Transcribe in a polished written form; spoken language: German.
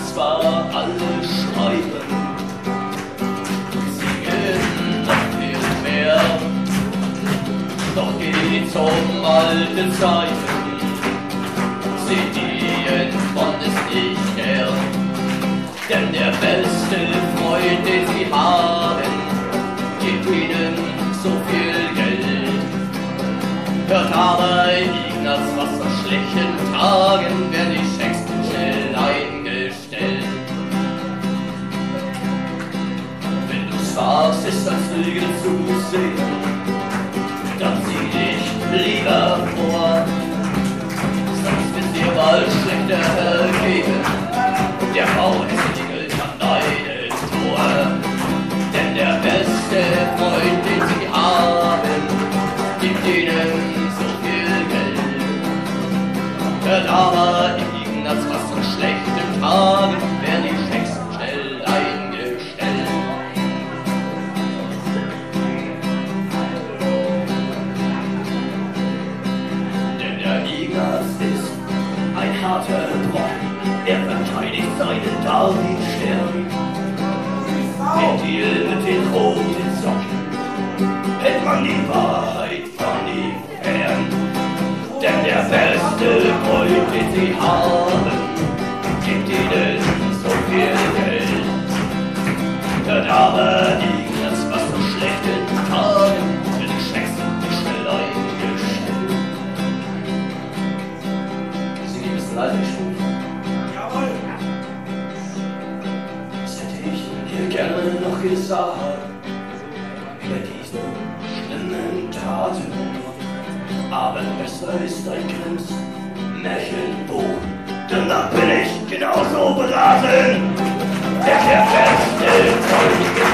zwar alle schreiben, singen noch viel mehr, doch geht's um alte Zeiten, sie gehen von es nicht gern, denn der beste Freund, den sie haben, gibt ihnen so viel Geld. Hört aber Ignaz, was nach schlechten Tagen werden die Schecks schnell eingestellt. Wenn du's wagst, es als Lüge zu sehen, dann sieh dich lieber vor, sonst wird dir bald schlechter gehen und der Faulsiegel kann dein Tor. Denn der beste Freund, den sie haben, gibt ihnen so viel Geld. Hört aber Ignaz, was von schlechten Tagen werden die Schecks schnell eingestellt. Denn der Ignaz ist ein harter Brocken, er verteidigt seinen Darwin-Stern. Den Deal mit den roten Socken hält man die Wahrheit von ihm fern. Denn der beste Freund, den sie haben, gibt ihnen so viel Geld. Hört aber Ignaz, was zu schlechten Tagen für die Schecks schnell eingestellt. Sie gehen ein bisschen leise gesprochen. Jawohl! Das hätte ich dir gerne noch gesagt über diese schlimmen Taten. Aber besser ist ein Grimms Märchenbuch, denn dann bin ich genauso beraten. Der beste Freund